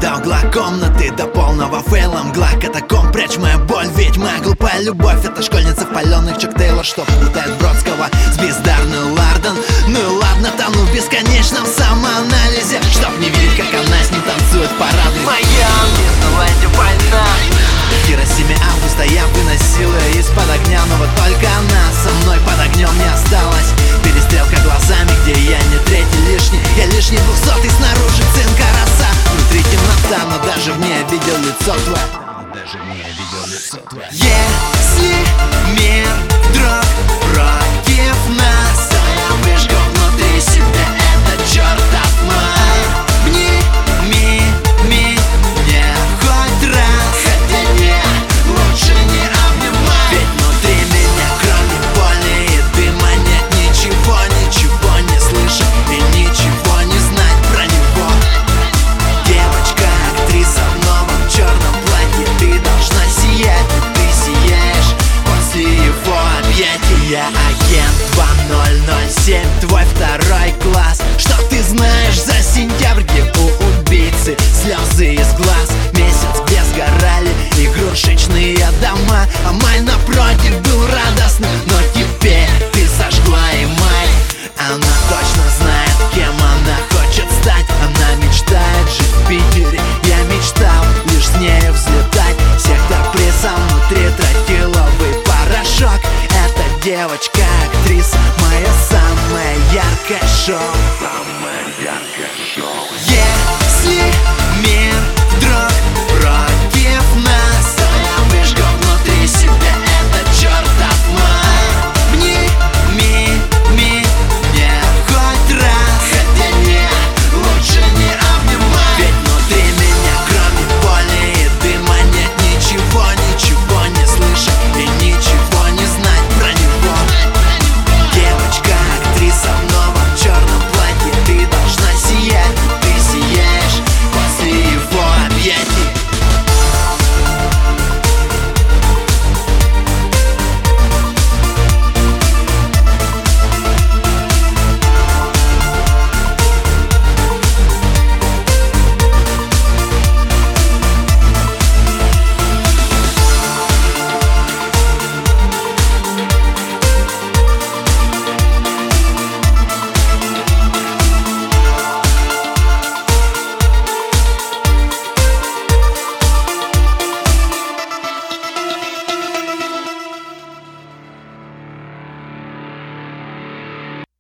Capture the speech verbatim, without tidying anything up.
До угла комнаты, до полного фейла мгла катакомб, прячь мою боль, ведь моя глупая любовь — это школьница в паленых Чак Тейлор, что путает Бродского с бездарную Ларден. Ну и ладно, тону в бесконечном самоанализе, чтоб не видеть, как она с ним танцует в парадной. Моя Диснейленде война. В Хиросиме августа я выносил ее из-под огня, но вот только она со мной под огнем не осталась. Перестрелка глазами, где я не третий лишний, я лишний двухсотый, снаружи цинка роса, внутри темнота, но даже в ней я видел лицо твое. Даже в ней я видел лицо твое. Если мир вдруг против нас, то я выжгу внутри себя этот чертов май. Обними меня хоть раз, хотя нет, лучше не обнимай. Ведь внутри меня, кроме боли и дыма, нет ничего, ничего не слышать и ничего не знать про него. Девочка, актриса в новом черном платье, ты должна сиять, но ты сияешь после его объятий. Я агент два ноль ноль семь, твой второй класс. Что ты знаешь за сентябрь, где у убийцы слезы из глаз? Месяц, где сгорали игрушечные дома, а май напротив был радостным, но теперь ты сожгла и май. Она точно знает, кем она хочет стать. Она мечтает жить в Питере, я мечтал лишь с нею взлетать. Сектор пресса, внутри тротиловый порошок. Эта девочка, актриса, моя самая яркая шоу. Самое яркое шоу.